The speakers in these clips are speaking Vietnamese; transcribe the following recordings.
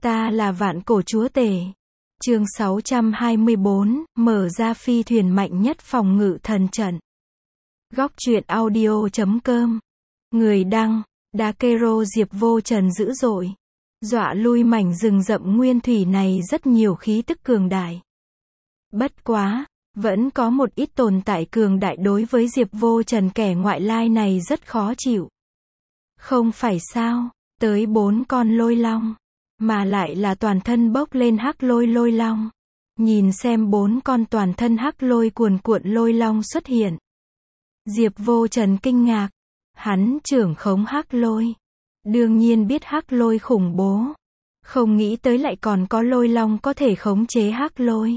Ta là vạn cổ chúa tể. Chương 624, mở ra phi thuyền mạnh nhất phòng ngự thần trận. Góc truyện audio.com. Người đăng, Dakero Diệp Vô Trần dữ dội. Dọa lui mảnh rừng rậm nguyên thủy này rất nhiều khí tức cường đại. Bất quá, vẫn có một ít tồn tại cường đại đối với Diệp Vô Trần kẻ ngoại lai này rất khó chịu. Không phải sao, tới 4 con lôi long. Mà lại là toàn thân bốc lên hắc lôi lôi long. Nhìn xem 4 con toàn thân hắc lôi cuồn cuộn lôi long xuất hiện. Diệp Vô Trần kinh ngạc. Hắn trưởng khống hắc lôi. Đương nhiên biết hắc lôi khủng bố. Không nghĩ tới lại còn có lôi long có thể khống chế hắc lôi.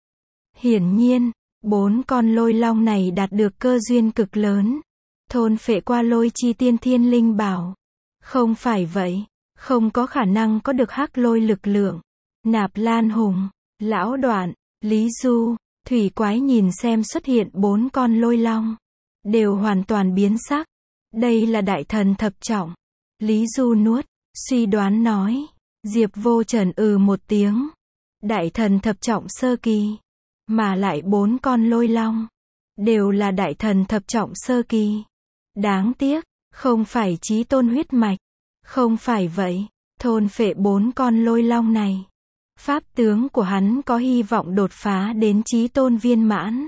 Hiển nhiên, 4 con lôi long này đạt được cơ duyên cực lớn. Thôn phệ qua lôi chi tiên thiên linh bảo. Không phải vậy. Không có khả năng có được hắc lôi lực lượng. Nạp Lan Hùng, Lão Đoạn, Lý Du, Thủy Quái nhìn xem xuất hiện 4 con lôi long. Đều hoàn toàn biến sắc. Đây là đại thần thập trọng. Lý Du nuốt, suy đoán nói. Diệp Vô Trần một tiếng. Đại thần thập trọng sơ kỳ. Mà lại 4 con lôi long. Đều là đại thần thập trọng sơ kỳ. Đáng tiếc, không phải chí tôn huyết mạch. Không phải vậy, thôn phệ 4 con lôi long này. Pháp tướng của hắn có hy vọng đột phá đến chí tôn viên mãn.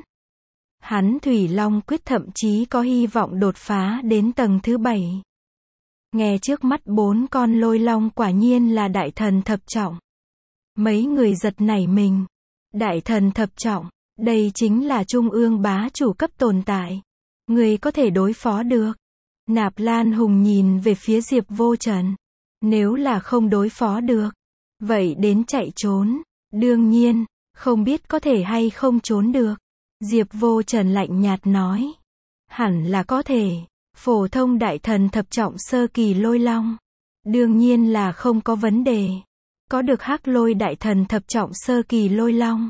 Hắn Thủy Long quyết thậm chí có hy vọng đột phá đến tầng thứ 7. Nghe trước mắt 4 con lôi long quả nhiên là đại thần thập trọng. Mấy người giật nảy mình. Đại thần thập trọng, đây chính là trung ương bá chủ cấp tồn tại. Người có thể đối phó được. Nạp Lan Hùng nhìn về phía Diệp Vô Trần. Nếu là không đối phó được, vậy đến chạy trốn. Đương nhiên, không biết có thể hay không trốn được. Diệp Vô Trần lạnh nhạt nói. Hẳn là có thể. Phổ thông đại thần thập trọng sơ kỳ lôi long. Đương nhiên là không có vấn đề. Có được hắc lôi đại thần thập trọng sơ kỳ lôi long.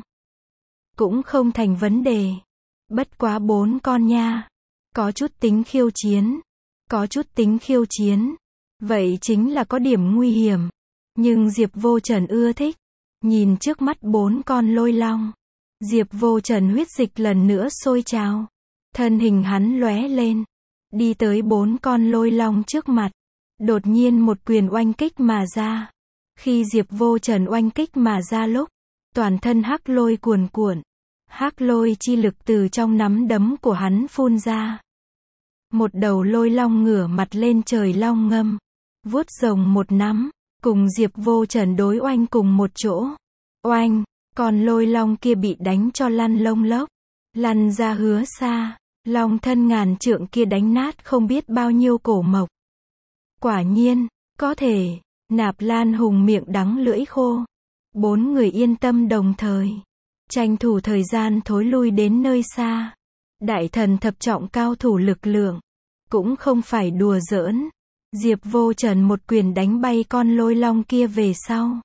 Cũng không thành vấn đề. Bất quá 4 con nha. Có chút tính khiêu chiến. Có chút tính khiêu chiến. Vậy chính là có điểm nguy hiểm. Nhưng Diệp Vô Trần ưa thích. Nhìn trước mắt 4 con lôi long. Diệp Vô Trần huyết dịch lần nữa sôi trào. Thân hình hắn lóe lên. Đi tới 4 con lôi long trước mặt. Đột nhiên một quyền oanh kích mà ra. Khi Diệp Vô Trần oanh kích mà ra lúc. Toàn thân hắc lôi cuồn cuộn. Hắc lôi chi lực từ trong nắm đấm của hắn phun ra. Một đầu lôi long ngửa mặt lên trời long ngâm. Vuốt rồng một nắm. Cùng Diệp Vô Trần đối oanh cùng một chỗ. Oanh, còn lôi long kia bị đánh cho lăn lông lốc. Lăn ra hứa xa. Long thân ngàn trượng kia đánh nát không biết bao nhiêu cổ mộc. Quả nhiên, có thể. Nạp Lan Hùng miệng đắng lưỡi khô. 4 người yên tâm đồng thời. Tranh thủ thời gian thối lui đến nơi xa. Đại thần thập trọng cao thủ lực lượng. Cũng không phải đùa giỡn. Diệp Vô Trần một quyền đánh bay con lôi long kia về sau.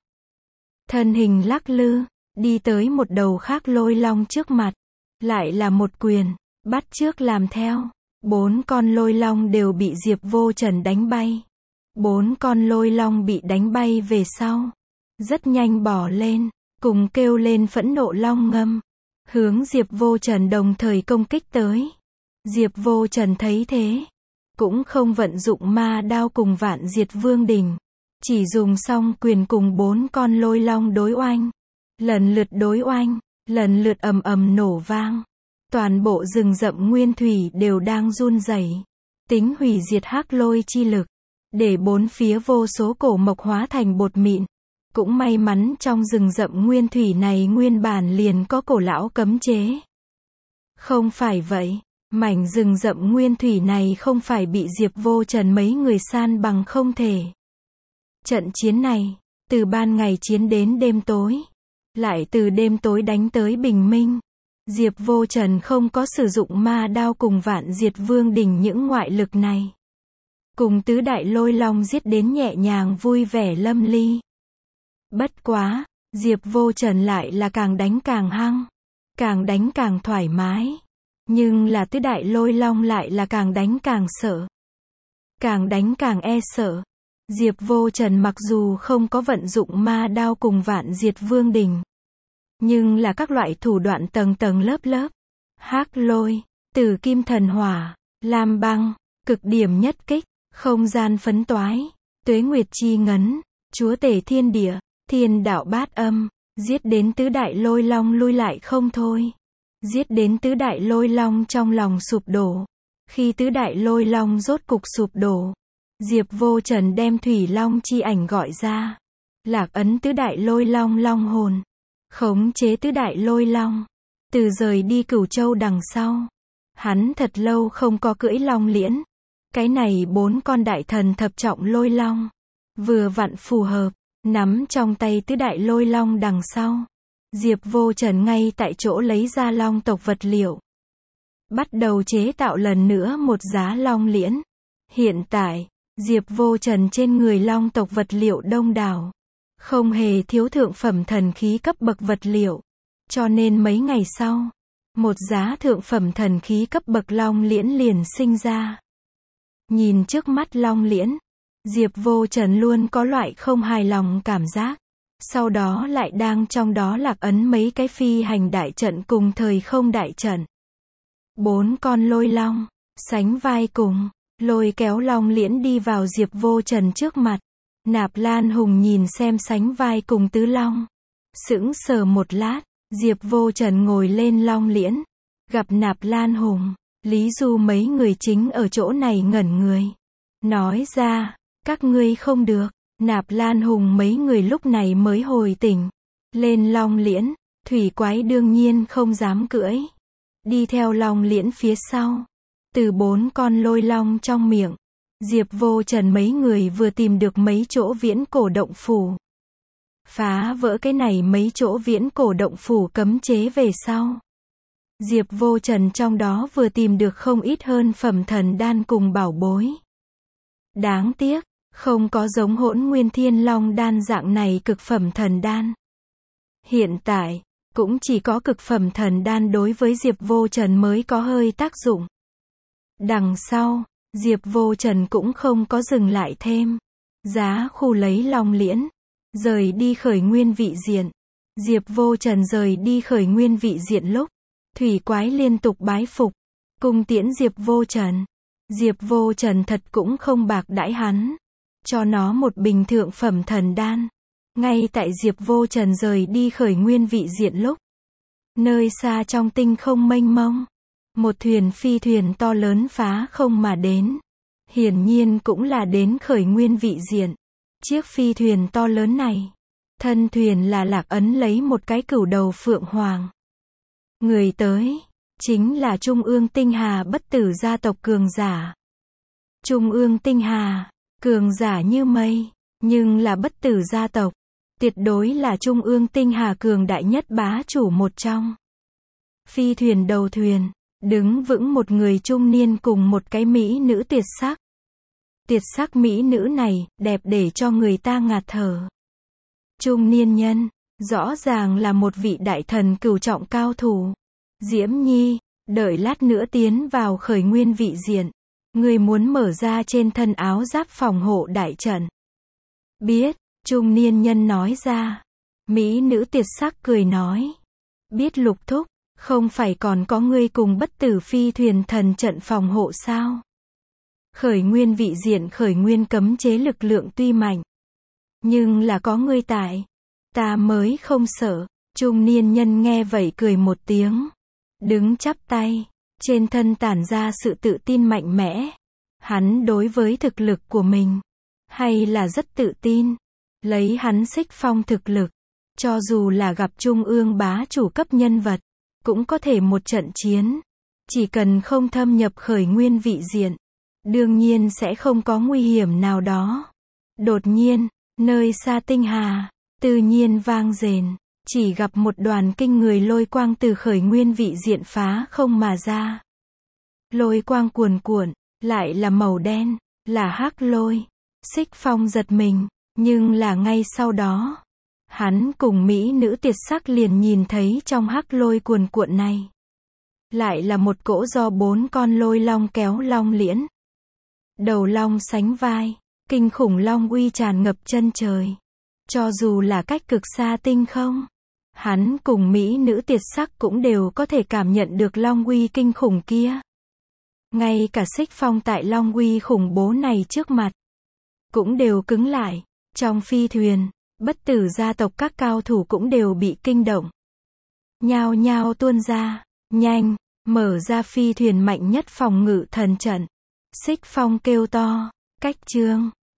Thân hình lắc lư. Đi tới một đầu khác lôi long trước mặt. Lại là một quyền. Bắt chước làm theo. 4 con lôi long đều bị Diệp Vô Trần đánh bay. 4 con lôi long bị đánh bay về sau. Rất nhanh bỏ lên. Cùng kêu lên phẫn nộ long ngâm. Hướng Diệp Vô Trần đồng thời công kích tới. Diệp Vô Trần thấy thế. Cũng không vận dụng ma đao cùng Vạn Diệt Vương Đỉnh. Chỉ dùng song quyền cùng 4 con lôi long đối oanh. Lần lượt đối oanh. Lần lượt ầm ầm nổ vang. Toàn bộ rừng rậm nguyên thủy đều đang run rẩy. Tính hủy diệt hắc lôi chi lực. Để 4 phía vô số cổ mộc hóa thành bột mịn. Cũng may mắn trong rừng rậm nguyên thủy này nguyên bản liền có cổ lão cấm chế. Không phải vậy, mảnh rừng rậm nguyên thủy này không phải bị Diệp Vô Trần mấy người san bằng không thể. Trận chiến này, từ ban ngày chiến đến đêm tối. Lại từ đêm tối đánh tới bình minh. Diệp Vô Trần không có sử dụng ma đao cùng Vạn Diệt Vương Đỉnh những ngoại lực này. Cùng tứ đại lôi long giết đến nhẹ nhàng vui vẻ lâm ly. Bất quá, Diệp Vô Trần lại là càng đánh càng hăng. Càng đánh càng thoải mái. Nhưng là tứ đại lôi long lại là càng đánh càng sợ. Càng đánh càng e sợ. Diệp Vô Trần mặc dù không có vận dụng ma đao cùng Vạn Diệt Vương Đỉnh, nhưng là các loại thủ đoạn tầng tầng lớp lớp. Hắc lôi, Tử Kim Thần Hỏa, Lam Băng, Cực Điểm Nhất Kích, Không Gian Phấn Toái, Tuế Nguyệt Chi Ngấn, Chúa Tể Thiên Địa, Thiên Đạo Bát Âm, giết đến tứ đại lôi long lui lại không thôi. Giết đến tứ đại lôi long trong lòng sụp đổ. Khi tứ đại lôi long rốt cục sụp đổ, Diệp Vô Trần đem Thủy Long chi ảnh gọi ra. Lạc ấn tứ đại lôi long long hồn. Khống chế tứ đại lôi long. Từ rời đi Cửu Châu đằng sau, hắn thật lâu không có cưỡi long liễn. Cái này 4 con đại thần thập trọng lôi long, vừa vặn phù hợp, nắm trong tay tứ đại lôi long đằng sau. Diệp Vô Trần ngay tại chỗ lấy ra long tộc vật liệu. Bắt đầu chế tạo lần nữa một giá long liễn. Hiện tại, Diệp Vô Trần trên người long tộc vật liệu đông đảo. Không hề thiếu thượng phẩm thần khí cấp bậc vật liệu. Cho nên mấy ngày sau, một giá thượng phẩm thần khí cấp bậc long liễn liền sinh ra. Nhìn trước mắt long liễn, Diệp Vô Trần luôn có loại không hài lòng cảm giác. Sau đó lại đang trong đó lạc ấn mấy cái phi hành đại trận cùng thời không đại trận. 4 con lôi long, sánh vai cùng, lôi kéo long liễn đi vào Diệp Vô Trần trước mặt. Nạp Lan Hùng nhìn xem sánh vai cùng tứ long. Sững sờ một lát, Diệp Vô Trần ngồi lên long liễn. Gặp Nạp Lan Hùng, Lý Du mấy người chính ở chỗ này ngẩn người. Nói ra, các ngươi không được. Nạp Lan Hùng mấy người lúc này mới hồi tỉnh. Lên long liễn, thủy quái đương nhiên không dám cưỡi. Đi theo long liễn phía sau. Từ 4 con lôi long trong miệng, Diệp Vô Trần mấy người vừa tìm được mấy chỗ viễn cổ động phủ. Phá vỡ cái này mấy chỗ viễn cổ động phủ cấm chế về sau. Diệp Vô Trần trong đó vừa tìm được không ít hơn phẩm thần đan cùng bảo bối. Đáng tiếc, không có giống Hỗn Nguyên Thiên Long đan dạng này cực phẩm thần đan. Hiện tại, cũng chỉ có cực phẩm thần đan đối với Diệp Vô Trần mới có hơi tác dụng. Đằng sau, Diệp Vô Trần cũng không có dừng lại thêm. Giá khu lấy long liễn, rời đi khởi nguyên vị diện. Diệp Vô Trần rời đi khởi nguyên vị diện lúc, thủy quái liên tục bái phục, cung tiễn Diệp Vô Trần. Diệp Vô Trần thật cũng không bạc đãi hắn, cho nó một bình thượng phẩm thần đan. Ngay tại Diệp Vô Trần rời đi khởi nguyên vị diện lúc, nơi xa trong tinh không mênh mông, một thuyền phi thuyền to lớn phá không mà đến. Hiển nhiên cũng là đến khởi nguyên vị diện. Chiếc phi thuyền to lớn này, thân thuyền là lạc ấn lấy một cái cửu đầu phượng hoàng. Người tới, chính là Trung ương Tinh Hà bất tử gia tộc cường giả. Trung ương Tinh Hà, cường giả như mây, nhưng là bất tử gia tộc. Tuyệt đối là Trung ương Tinh Hà cường đại nhất bá chủ một trong. Phi thuyền đầu thuyền, đứng vững một người trung niên cùng một cái mỹ nữ tuyệt sắc. Tuyệt sắc mỹ nữ này, đẹp để cho người ta ngạt thở. Trung niên nhân, rõ ràng là một vị đại thần cửu trọng cao thủ. Diễm Nhi, đợi lát nữa tiến vào khởi nguyên vị diện. Người muốn mở ra trên thân áo giáp phòng hộ đại trận. Biết, trung niên nhân nói ra. Mỹ nữ tuyệt sắc cười nói. Biết Lục thúc, không phải còn có ngươi cùng bất tử phi thuyền thần trận phòng hộ sao? Khởi nguyên vị diện khởi nguyên cấm chế lực lượng tuy mạnh, nhưng là có ngươi tại, ta mới không sợ. Trung niên nhân nghe vậy cười một tiếng, đứng chắp tay, trên thân tản ra sự tự tin mạnh mẽ. Hắn đối với thực lực của mình, hay là rất tự tin. Lấy hắn Xích Phong thực lực, cho dù là gặp trung ương bá chủ cấp nhân vật, cũng có thể một trận chiến. Chỉ cần không thâm nhập khởi nguyên vị diện, đương nhiên sẽ không có nguy hiểm nào đó. Đột nhiên, nơi xa tinh hà, tự nhiên vang rền, chỉ gặp một đoàn kinh người lôi quang từ khởi nguyên vị diện phá không mà ra. Lôi quang cuồn cuộn, lại là màu đen, là hắc lôi. Xích Phong giật mình, nhưng là ngay sau đó, hắn cùng mỹ nữ tuyệt sắc liền nhìn thấy trong hắc lôi cuồn cuộn này, lại là một cỗ do 4 con lôi long kéo long liễn. Đầu long sánh vai, Kinh khủng long uy tràn ngập chân trời. Cho dù là cách cực xa tinh không, hắn cùng mỹ nữ tuyệt sắc cũng đều có thể cảm nhận được long uy kinh khủng kia. Ngay cả Xích Phong tại long uy khủng bố này trước mặt, cũng đều cứng lại. Trong phi thuyền, Bất Tử gia tộc các cao thủ cũng đều bị kinh động. Nhao nhao tuôn ra, nhanh, mở ra phi thuyền mạnh nhất phòng ngự thần trận. Xích Phong kêu to, cách chương